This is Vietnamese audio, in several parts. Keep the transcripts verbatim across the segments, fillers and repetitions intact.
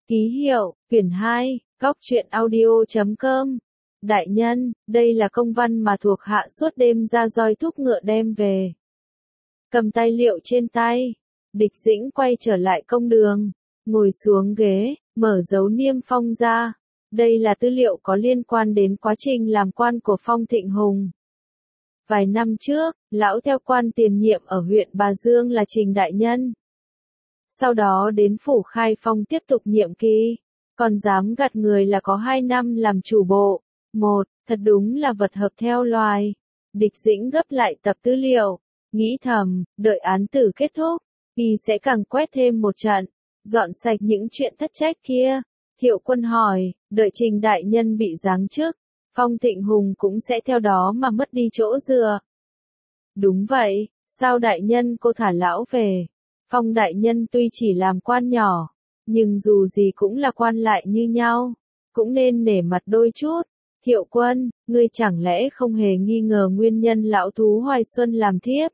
Ký hiệu, quyển hai, góc truyện audio chấm com. Đại nhân, đây là công văn mà thuộc hạ suốt đêm ra roi thúc ngựa đem về. Cầm tài liệu trên tay, Địch Dĩnh quay trở lại công đường, ngồi xuống ghế, mở dấu niêm phong ra. Đây là tư liệu có liên quan đến quá trình làm quan của Phong Thịnh Hùng. Vài năm trước, lão theo quan tiền nhiệm ở huyện Bà Dương là Trình Đại Nhân. Sau đó đến Phủ Khai Phong tiếp tục nhiệm kỳ, còn dám gạt người là có hai năm làm chủ bộ. Một, thật đúng là vật hợp theo loài. Địch Dĩnh gấp lại tập tư liệu, nghĩ thầm, đợi án tử kết thúc, y sẽ càng quét thêm một trận, dọn sạch những chuyện thất trách kia. Thiệu Quân hỏi, đợi Trình Đại Nhân bị giáng chức, Phong Thịnh Hùng cũng sẽ theo đó mà mất đi chỗ dựa. Đúng vậy, sao Đại Nhân cô thả lão về? Phong Đại Nhân tuy chỉ làm quan nhỏ, nhưng dù gì cũng là quan lại như nhau, cũng nên nể mặt đôi chút. Thiệu Quân, ngươi chẳng lẽ không hề nghi ngờ nguyên nhân lão thú Hoài Xuân làm thiếp?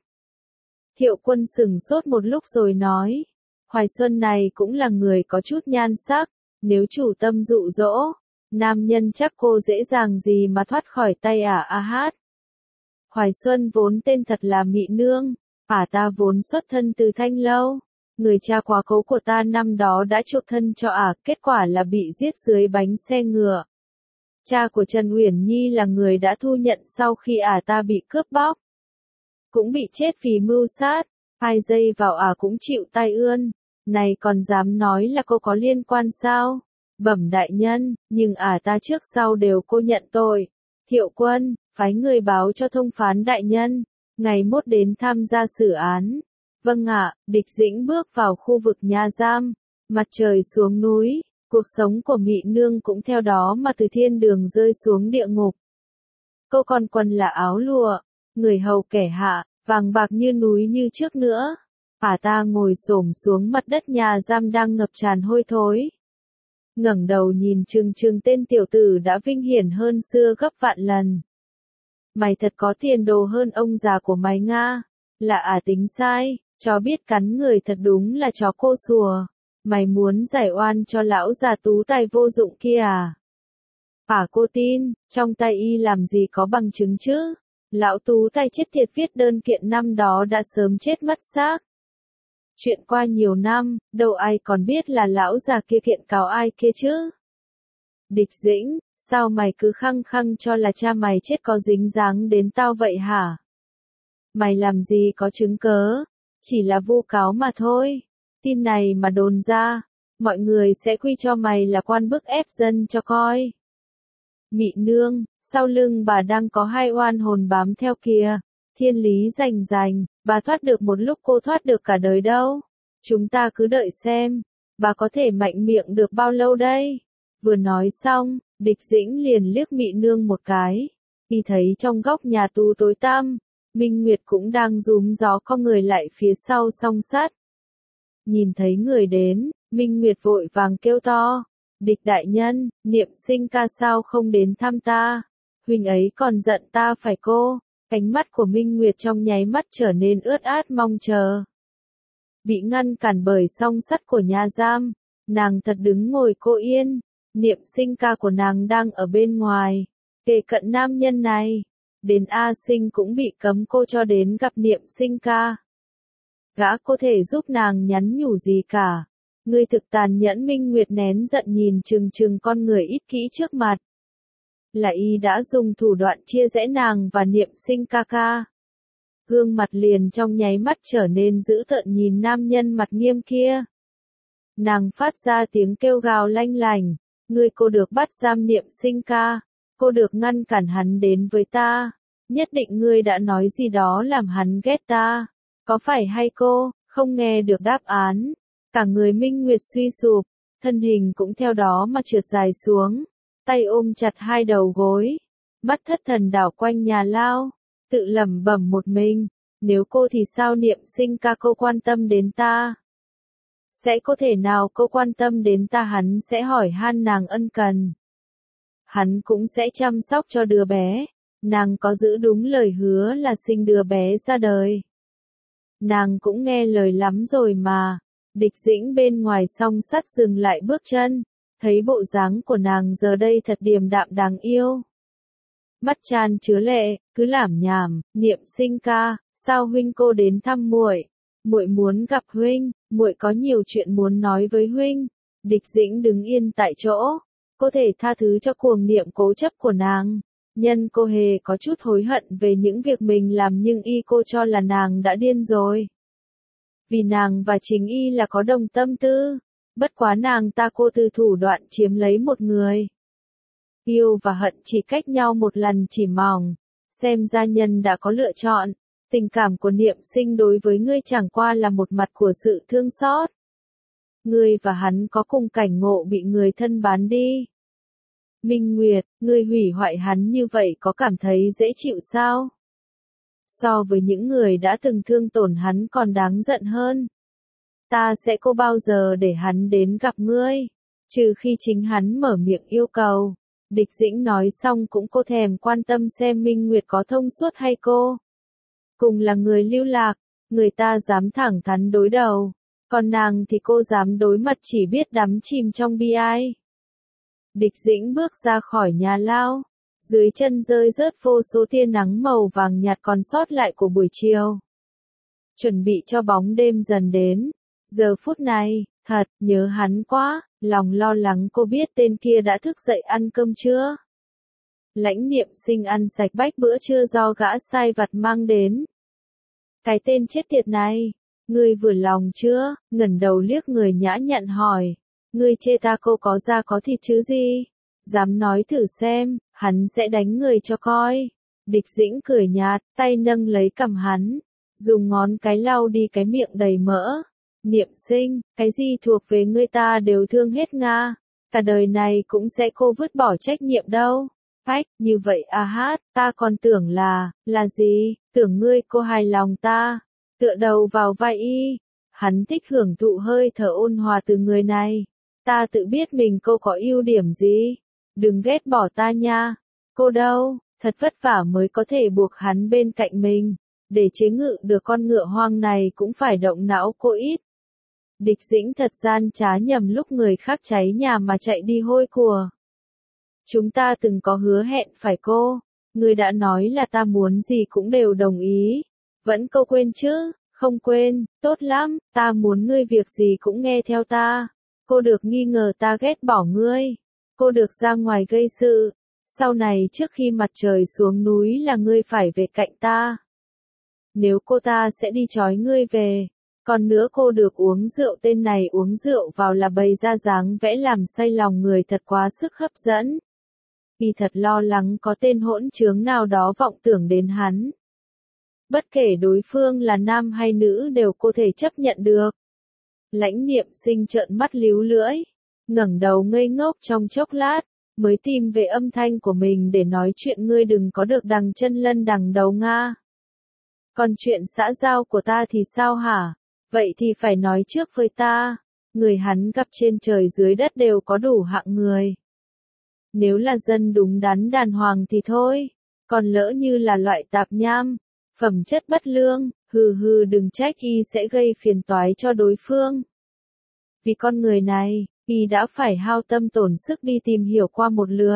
Thiệu Quân sừng sốt một lúc rồi nói, Hoài Xuân này cũng là người có chút nhan sắc, nếu chủ tâm dụ dỗ, nam nhân chắc cô dễ dàng gì mà thoát khỏi tay ả A Hát. Hoài Xuân vốn tên thật là Mị Nương, ả ta vốn xuất thân từ Thanh Lâu, người cha quá cố của ta năm đó đã chuộc thân cho ả, kết quả là bị giết dưới bánh xe ngựa. Cha của Trần Uyển Nhi là người đã thu nhận sau khi ả ta bị cướp bóc, cũng bị chết vì mưu sát, hai giây vào ả cũng chịu tai ương. Này còn dám nói là cô có liên quan sao? Bẩm Đại Nhân, nhưng ả ta trước sau đều cô nhận tội. Thiệu Quân, phái người báo cho thông phán Đại Nhân, ngày mốt đến tham gia xử án. Vâng ạ. Địch Dĩnh bước vào khu vực nhà giam, mặt trời xuống núi, cuộc sống của Mị Nương cũng theo đó mà từ thiên đường rơi xuống địa ngục. Cô còn quần là áo lụa, người hầu kẻ hạ, vàng bạc như núi như trước nữa. Ả ta ngồi xổm xuống mặt đất nhà giam đang ngập tràn hôi thối. Ngẩng đầu nhìn chừng chừng tên tiểu tử đã vinh hiển hơn xưa gấp vạn lần. Mày thật có tiền đồ hơn ông già của mày Nga. Là ả tính sai, chó biết cắn người thật đúng là chó cô sùa. Mày muốn giải oan cho lão già tú tài vô dụng kia à? Ả cô tin, trong tay y làm gì có bằng chứng chứ? Lão tú tài chết tiệt viết đơn kiện năm đó đã sớm chết mất xác. Chuyện qua nhiều năm, đâu ai còn biết là lão già kia kiện cáo ai kia chứ? Địch Dĩnh, sao mày cứ khăng khăng cho là cha mày chết có dính dáng đến tao vậy hả? Mày làm gì có chứng cớ, chỉ là vu cáo mà thôi. Tin này mà đồn ra, mọi người sẽ quy cho mày là quan bức ép dân cho coi. Mị Nương, sau lưng bà đang có hai oan hồn bám theo kìa. Thiên lý rành rành, bà thoát được một lúc cô thoát được cả đời đâu. Chúng ta cứ đợi xem, bà có thể mạnh miệng được bao lâu đây? Vừa nói xong, Địch Dĩnh liền liếc Mị Nương một cái. Y thấy trong góc nhà tù tối tăm, Minh Nguyệt cũng đang rúm gió co người lại phía sau song sắt. Nhìn thấy người đến, Minh Nguyệt vội vàng kêu to. Địch Đại Nhân, Niệm Sinh ca sao không đến thăm ta? Huynh ấy còn giận ta phải cô? Ánh mắt của Minh Nguyệt trong nháy mắt trở nên ướt át mong chờ. Bị ngăn cản bởi song sắt của nhà giam, nàng thật đứng ngồi cô yên. Niệm Sinh ca của nàng đang ở bên ngoài, kề cận nam nhân này. Đến A Sinh cũng bị cấm cô cho đến gặp Niệm Sinh ca. Gã có thể giúp nàng nhắn nhủ gì cả. Ngươi thực tàn nhẫn. Minh Nguyệt nén giận nhìn chừng chừng con người ít kỹ trước mặt. Là y đã dùng thủ đoạn chia rẽ nàng và Niệm Sinh ca ca. Gương mặt liền trong nháy mắt trở nên dữ tợn nhìn nam nhân mặt nghiêm kia. Nàng phát ra tiếng kêu gào lanh lành, ngươi cô được bắt giam Niệm Sinh ca, cô được ngăn cản hắn đến với ta, nhất định ngươi đã nói gì đó làm hắn ghét ta, có phải hay cô? Không nghe được đáp án, cả người Minh Nguyệt suy sụp, thân hình cũng theo đó mà trượt dài xuống. Tay ôm chặt hai đầu gối, mắt thất thần đảo quanh nhà lao, tự lẩm bẩm một mình, nếu cô thì sao? Niệm Sinh ca cô quan tâm đến ta? Sẽ có thể nào cô quan tâm đến ta? Hắn sẽ hỏi han nàng ân cần. Hắn cũng sẽ chăm sóc cho đứa bé, nàng có giữ đúng lời hứa là sinh đứa bé ra đời. Nàng cũng nghe lời lắm rồi mà, Địch Dĩnh bên ngoài song sắt dừng lại bước chân, thấy bộ dáng của nàng giờ đây thật điềm đạm đáng yêu. Mắt tràn chứa lệ, cứ lảm nhảm, Niệm Sinh ca, sao huynh cô đến thăm muội? Muội muốn gặp huynh, muội có nhiều chuyện muốn nói với huynh. Địch Dĩnh đứng yên tại chỗ, có thể tha thứ cho cuồng niệm cố chấp của nàng. Nhân cô hề có chút hối hận về những việc mình làm nhưng y cô cho là nàng đã điên rồi. Vì nàng và chính y là có đồng tâm tư, bất quá nàng ta cô từ thủ đoạn chiếm lấy một người. Yêu và hận chỉ cách nhau một lần chỉ mỏng, xem ra nhân đã có lựa chọn. Tình cảm của Niệm Sinh đối với ngươi chẳng qua là một mặt của sự thương xót. Ngươi và hắn có cùng cảnh ngộ bị người thân bán đi. Minh Nguyệt, ngươi hủy hoại hắn như vậy có cảm thấy dễ chịu sao? So với những người đã từng thương tổn hắn còn đáng giận hơn. Ta sẽ có bao giờ để hắn đến gặp ngươi, trừ khi chính hắn mở miệng yêu cầu. Địch Dĩnh nói xong cũng cô thèm quan tâm xem Minh Nguyệt có thông suốt hay cô. Cùng là người lưu lạc, người ta dám thẳng thắn đối đầu, còn nàng thì cô dám đối mặt chỉ biết đắm chìm trong bi ai. Địch Dĩnh bước ra khỏi nhà lao, dưới chân rơi rớt vô số tia nắng màu vàng nhạt còn sót lại của buổi chiều. Chuẩn bị cho bóng đêm dần đến, giờ phút này, thật, nhớ hắn quá, lòng lo lắng cô biết tên kia đã thức dậy ăn cơm chưa? Lãnh Niệm Sinh ăn sạch bách bữa trưa do gã sai vặt mang đến. Cái tên chết tiệt này, ngươi vừa lòng chưa? Ngẩng đầu liếc người nhã nhặn hỏi. Ngươi chê ta cô có da có thịt chứ gì? Dám nói thử xem, hắn sẽ đánh người cho coi. Địch Dĩnh cười nhạt, tay nâng lấy cằm hắn, dùng ngón cái lau đi cái miệng đầy mỡ. Niệm Sinh, cái gì thuộc về ngươi ta đều thương hết nga. Cả đời này cũng sẽ cô vứt bỏ trách nhiệm đâu. Phách, như vậy à hát, ta còn tưởng là, là gì, tưởng ngươi cô hài lòng ta. Tựa đầu vào vai y, hắn thích hưởng thụ hơi thở ôn hòa từ người này. Ta tự biết mình cô có ưu điểm gì. Đừng ghét bỏ ta nha. Cô đâu, thật vất vả mới có thể buộc hắn bên cạnh mình. Để chế ngự được con ngựa hoang này cũng phải động não cô ít. Địch Dĩnh thật gian trá nhầm lúc người khác cháy nhà mà chạy đi hôi của. Chúng ta từng có hứa hẹn phải cô. Người đã nói là ta muốn gì cũng đều đồng ý. Vẫn cô quên chứ? Không quên, tốt lắm, ta muốn ngươi việc gì cũng nghe theo ta. Cô được nghi ngờ ta ghét bỏ ngươi. Cô được ra ngoài gây sự. Sau này trước khi mặt trời xuống núi là ngươi phải về cạnh ta. Nếu cô ta sẽ đi trói ngươi về. Còn nữa cô được uống rượu, tên này uống rượu vào là bày ra dáng vẽ làm say lòng người thật quá sức hấp dẫn. Y thật lo lắng có tên hỗn trướng nào đó vọng tưởng đến hắn. Bất kể đối phương là nam hay nữ đều có thể chấp nhận được. Lãnh Niệm Sinh trợn mắt líu lưỡi, ngẩng đầu ngây ngốc trong chốc lát, mới tìm về âm thanh của mình để nói chuyện. Ngươi đừng có được đằng chân lân đằng đầu nga. Còn chuyện xã giao của ta thì sao hả? Vậy thì phải nói trước với ta. Người hắn gặp trên trời dưới đất đều có đủ hạng người. Nếu là dân đúng đắn đàng hoàng thì thôi. Còn lỡ như là loại tạp nham, phẩm chất bất lương, hừ hừ đừng trách y sẽ gây phiền toái cho đối phương. Vì con người này, y đã phải hao tâm tổn sức đi tìm hiểu qua một lượt.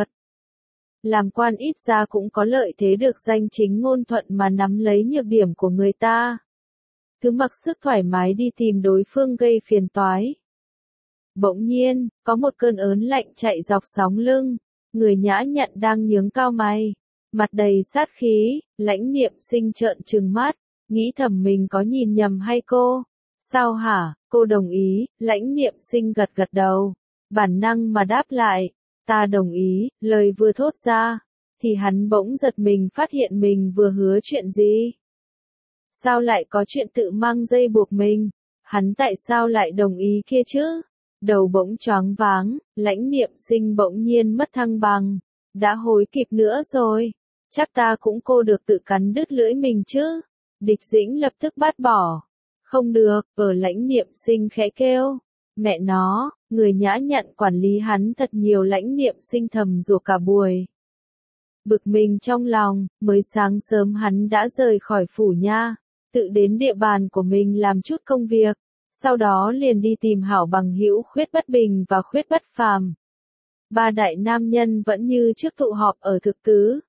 Làm quan ít ra cũng có lợi thế được danh chính ngôn thuận mà nắm lấy nhược điểm của người ta. Cứ mặc sức thoải mái đi tìm đối phương gây phiền toái. Bỗng nhiên, có một cơn ớn lạnh chạy dọc sóng lưng, người nhã nhặn đang nhướng cao mày, mặt đầy sát khí. Lãnh Niệm Sinh trợn trừng mắt, nghĩ thầm mình có nhìn nhầm hay cô? Sao hả? Cô đồng ý. Lãnh Niệm Sinh gật gật đầu, bản năng mà đáp lại, ta đồng ý. Lời vừa thốt ra, thì hắn bỗng giật mình phát hiện mình vừa hứa chuyện gì. Sao lại có chuyện tự mang dây buộc mình? Hắn tại sao lại đồng ý kia chứ? Đầu bỗng choáng váng, Lãnh Niệm Sinh bỗng nhiên mất thăng bằng. Đã hối kịp nữa rồi. Chắc ta cũng cô được tự cắn đứt lưỡi mình chứ. Địch Dĩnh lập tức bác bỏ. Không được, ở Lãnh Niệm Sinh khẽ kêu. Mẹ nó, người nhã nhặn quản lý hắn thật nhiều. Lãnh Niệm Sinh thầm rủa cả buổi. Bực mình trong lòng, mới sáng sớm hắn đã rời khỏi phủ nha. Tự đến địa bàn của mình làm chút công việc. sau đó liền đi tìm hảo bằng hữu Khuyết Bất Bình và Khuyết Bất Phàm. Ba đại nam nhân vẫn như trước tụ họp ở thực tứ.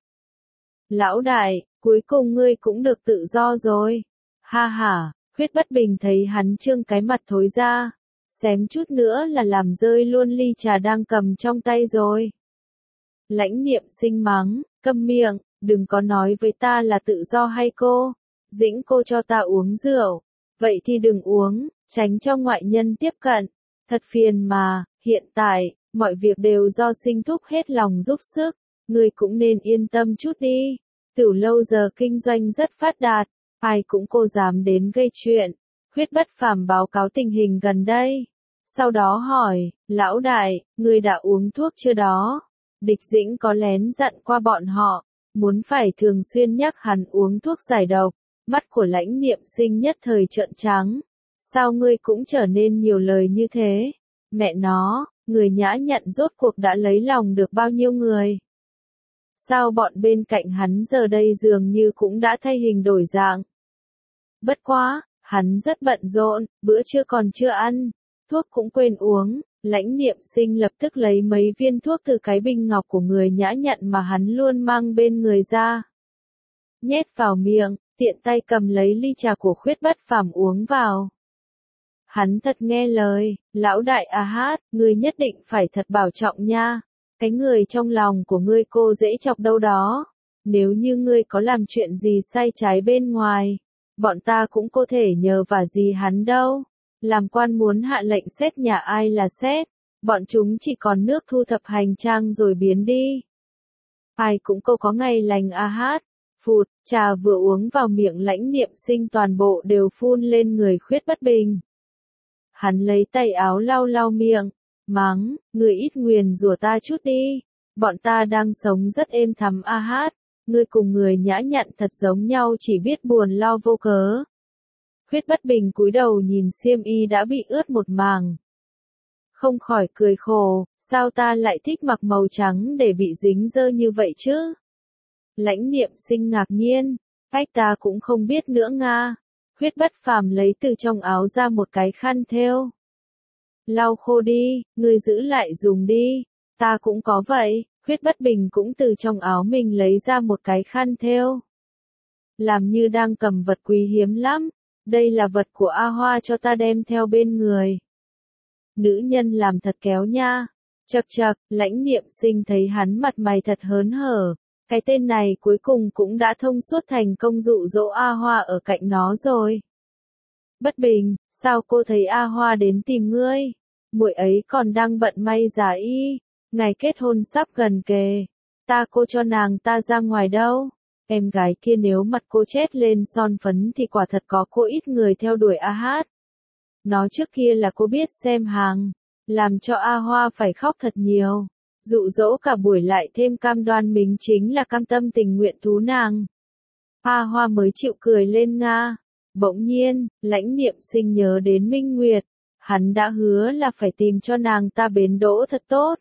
Lão đại, cuối cùng ngươi cũng được tự do rồi. Ha ha, Khuyết Bất Bình thấy hắn trương cái mặt thối ra. Xém chút nữa là làm rơi luôn ly trà đang cầm trong tay rồi. Lãnh Niệm Sinh mắng, câm miệng, đừng có nói với ta là tự do hay cô. Dĩnh cô cho ta uống rượu. Vậy thì đừng uống, tránh cho ngoại nhân tiếp cận. Thật phiền mà, hiện tại, mọi việc đều do Sinh thúc hết lòng giúp sức. Ngươi cũng nên yên tâm chút đi. Tiểu lâu giờ kinh doanh rất phát đạt, ai cũng cô dám đến gây chuyện. Khuyết Bất Phàm báo cáo tình hình gần đây. Sau đó hỏi, lão đại, ngươi đã uống thuốc chưa đó? Địch Dĩnh có lén dặn qua bọn họ, muốn phải thường xuyên nhắc hắn uống thuốc giải độc. Mắt của Lãnh Niệm Sinh nhất thời trợn trắng. Sao ngươi cũng trở nên nhiều lời như thế? Mẹ nó, người nhã nhặn rốt cuộc đã lấy lòng được bao nhiêu người? Sao bọn bên cạnh hắn giờ đây dường như cũng đã thay hình đổi dạng? Bất quá, hắn rất bận rộn, bữa trưa còn chưa ăn, thuốc cũng quên uống. Lãnh Niệm Sinh lập tức lấy mấy viên thuốc từ cái bình ngọc của người nhã nhặn mà hắn luôn mang bên người ra. Nhét vào miệng, tiện tay cầm lấy ly trà của Khuyết Bất Phàm uống vào. Hắn thật nghe lời, lão đại A Hát, ngươi nhất định phải thật bảo trọng nha. Cái người trong lòng của ngươi cô dễ chọc đâu đó. Nếu như ngươi có làm chuyện gì sai trái bên ngoài, bọn ta cũng có thể nhờ vả gì hắn đâu. Làm quan muốn hạ lệnh xét nhà ai là xét, bọn chúng chỉ còn nước thu thập hành trang rồi biến đi. Ai cũng cô có ngày lành A Hát. Phụt, trà vừa uống vào miệng Lãnh Niệm Sinh toàn bộ đều phun lên người Khuyết Bất Bình. Hắn lấy tay áo lau lau miệng, mắng, người ít nguyền rủa ta chút đi, bọn ta đang sống rất êm thắm A Hát, ngươi cùng người nhã nhặn thật giống nhau chỉ biết buồn lo vô cớ. Khuyết Bất Bình cúi đầu nhìn xiêm y đã bị ướt một màng. Không khỏi cười khổ, sao ta lại thích mặc màu trắng để bị dính dơ như vậy chứ? Lãnh Niệm Sinh ngạc nhiên, ách ta cũng không biết nữa nga. Khuyết Bất Phàm lấy từ trong áo ra một cái khăn thêu. Lau khô đi, ngươi giữ lại dùng đi, ta cũng có vậy. Khuyết Bất Bình cũng từ trong áo mình lấy ra một cái khăn thêu. Làm như đang cầm vật quý hiếm lắm, đây là vật của A Hoa cho ta đem theo bên người. Nữ nhân làm thật kéo nha. Chậc chậc, Lãnh Niệm Sinh thấy hắn mặt mày thật hớn hở. Cái tên này cuối cùng cũng đã thông suốt thành công dụ dỗ A Hoa ở cạnh nó rồi. Bất Bình, sao cô thấy A Hoa đến tìm ngươi? Muội ấy còn đang bận may giả y, ngày kết hôn sắp gần kề. Ta cô cho nàng ta ra ngoài đâu? Em gái kia nếu mặt cô chết lên son phấn thì quả thật có cô ít người theo đuổi A Hát. Nó trước kia là cô biết xem hàng, làm cho A Hoa phải khóc thật nhiều. Dụ dỗ cả buổi lại thêm cam đoan mình chính là cam tâm tình nguyện thú nàng. A Hoa mới chịu cười lên nga. Bỗng nhiên, Lãnh Niệm Sinh nhớ đến Minh Nguyệt. Hắn đã hứa là phải tìm cho nàng ta bến đỗ thật tốt.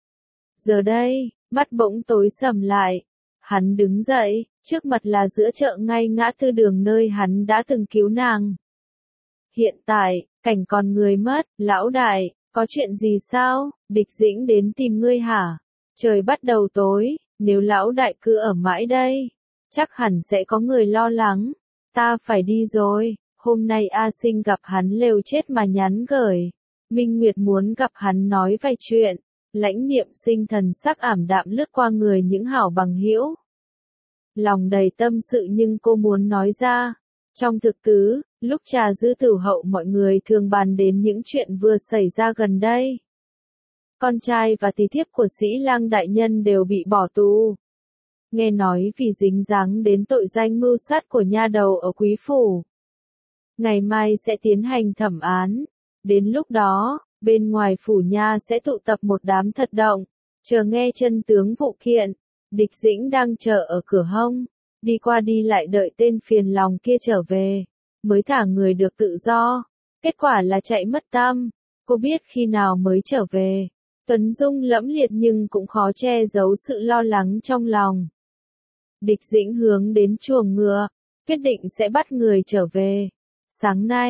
Giờ đây, mắt bỗng tối sầm lại. Hắn đứng dậy, trước mặt là giữa chợ ngay ngã tư đường nơi hắn đã từng cứu nàng. Hiện tại, cảnh còn người mất, lão đại, có chuyện gì sao? Địch Dĩnh đến tìm ngươi hả? Trời bắt đầu tối, nếu lão đại cứ ở mãi đây, chắc hẳn sẽ có người lo lắng. Ta phải đi rồi, hôm nay A Sinh gặp hắn lều chết mà nhắn gửi. Minh Nguyệt muốn gặp hắn nói vài chuyện. Lãnh Niệm Sinh thần sắc ảm đạm lướt qua người những hảo bằng hữu. Lòng đầy tâm sự nhưng cô muốn nói ra. Trong thực tứ, lúc trà dư tử hậu mọi người thường bàn đến những chuyện vừa xảy ra gần đây. Con trai và tí thiếp của Sĩ Lang đại nhân đều bị bỏ tù. Nghe nói vì dính dáng đến tội danh mưu sát của nha đầu ở Quý Phủ. Ngày mai sẽ tiến hành thẩm án. Đến lúc đó, bên ngoài phủ nha sẽ tụ tập một đám thật động, chờ nghe chân tướng vụ kiện. Địch Dĩnh đang chờ ở cửa hông, đi qua đi lại đợi tên phiền lòng kia trở về, mới thả người được tự do. Kết quả là chạy mất tăm. Cô biết khi nào mới trở về. Tuấn Dung lẫm liệt nhưng cũng khó che giấu sự lo lắng trong lòng. Địch Dĩnh hướng đến chuồng ngựa, quyết định sẽ bắt người trở về. Sáng nay,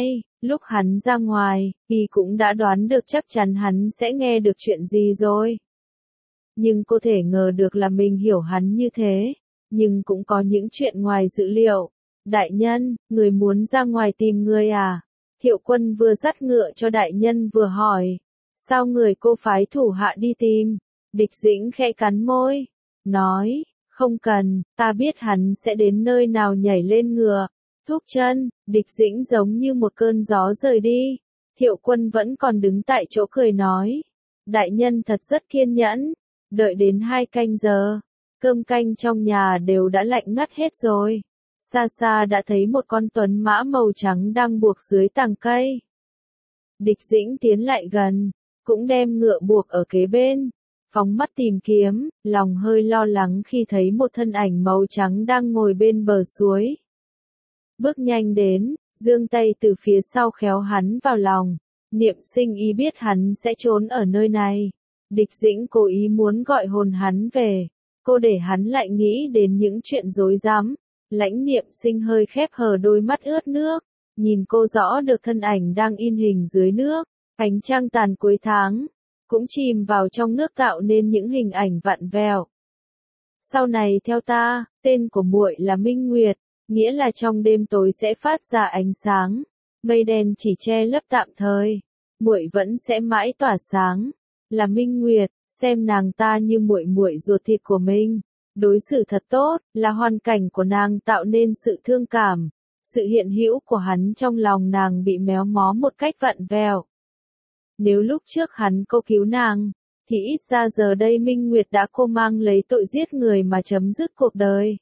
Lúc hắn ra ngoài, y cũng đã đoán được chắc chắn hắn sẽ nghe được chuyện gì rồi. Nhưng cô thể ngờ được là mình hiểu hắn như thế, nhưng cũng có những chuyện ngoài dự liệu. Đại nhân, người muốn ra ngoài tìm người à? Thiệu Quân vừa dắt ngựa cho đại nhân vừa hỏi. Sao người cô phái thủ hạ đi tìm? Địch Dĩnh khẽ cắn môi, nói, không cần, ta biết hắn sẽ đến nơi nào nhảy lên ngựa. Thúc chân, Địch Dĩnh giống như một cơn gió rời đi. Thiệu Quân vẫn còn đứng tại chỗ cười nói. Đại nhân thật rất kiên nhẫn. Đợi đến hai canh giờ, cơm canh trong nhà đều đã lạnh ngắt hết rồi. Xa xa đã thấy một con tuấn mã màu trắng đang buộc dưới tàng cây. Địch Dĩnh tiến lại gần, cũng đem ngựa buộc ở kế bên, phóng mắt tìm kiếm, lòng hơi lo lắng khi thấy một thân ảnh màu trắng đang ngồi bên bờ suối. Bước nhanh đến, giương tay từ phía sau khéo hắn vào lòng. Niệm Sinh ý biết hắn sẽ trốn ở nơi này. Địch Dĩnh cố ý muốn gọi hồn hắn về. Cô để hắn lại nghĩ đến những chuyện rối rắm. Lãnh Niệm Sinh hơi khép hờ đôi mắt ướt nước. Nhìn cô rõ được thân ảnh đang in hình dưới nước. Ánh trăng tàn cuối tháng. Cũng chìm vào trong nước tạo nên những hình ảnh vặn vẹo. Sau này theo ta, tên của muội là Minh Nguyệt. Nghĩa là trong đêm tối sẽ phát ra ánh sáng. Mây đen chỉ che lấp tạm thời. Muội vẫn sẽ mãi tỏa sáng. Là Minh Nguyệt, xem nàng ta như muội muội ruột thịt của mình. Đối xử thật tốt, là hoàn cảnh của nàng tạo nên sự thương cảm. Sự hiện hữu của hắn trong lòng nàng bị méo mó một cách vặn vẹo. Nếu lúc trước hắn cô cứu nàng, thì ít ra giờ đây Minh Nguyệt đã cô mang lấy tội giết người mà chấm dứt cuộc đời.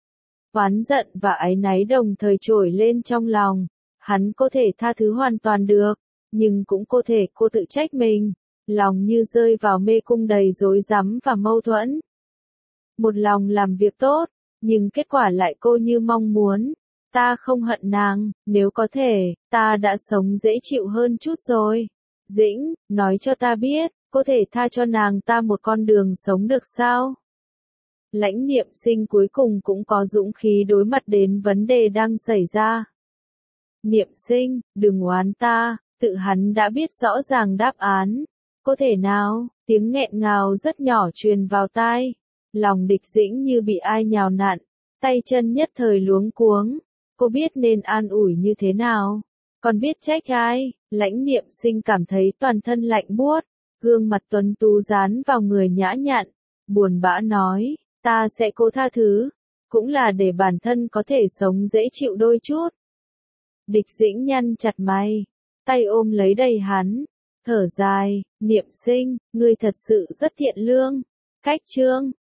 Oán giận và áy náy đồng thời trồi lên trong lòng. Hắn có thể tha thứ hoàn toàn được, nhưng cũng có thể cô tự trách mình. Lòng như rơi vào mê cung đầy rối rắm và mâu thuẫn. Một lòng làm việc tốt, nhưng kết quả lại cô như mong muốn. Ta không hận nàng, nếu có thể, ta đã sống dễ chịu hơn chút rồi. Dĩnh, nói cho ta biết, có thể tha cho nàng ta một con đường sống được sao? Lãnh Niệm Sinh cuối cùng cũng có dũng khí đối mặt đến vấn đề đang xảy ra. Niệm Sinh, đừng oán ta, tự hắn đã biết rõ ràng đáp án. Có thể nào, tiếng nghẹn ngào rất nhỏ truyền vào tai. Lòng Địch Dĩnh như bị ai nhào nặn, tay chân nhất thời luống cuống. Cô biết nên an ủi như thế nào, còn biết trách ai. Lãnh Niệm Sinh cảm thấy toàn thân lạnh buốt, gương mặt tuấn tú dán vào người nhã nhặn, buồn bã nói, ta sẽ cố tha thứ, cũng là để bản thân có thể sống dễ chịu đôi chút. Địch Dĩnh nhăn chặt mày, tay ôm lấy đầy hắn, thở dài, Niệm Sinh, ngươi thật sự rất thiện lương. Cách chương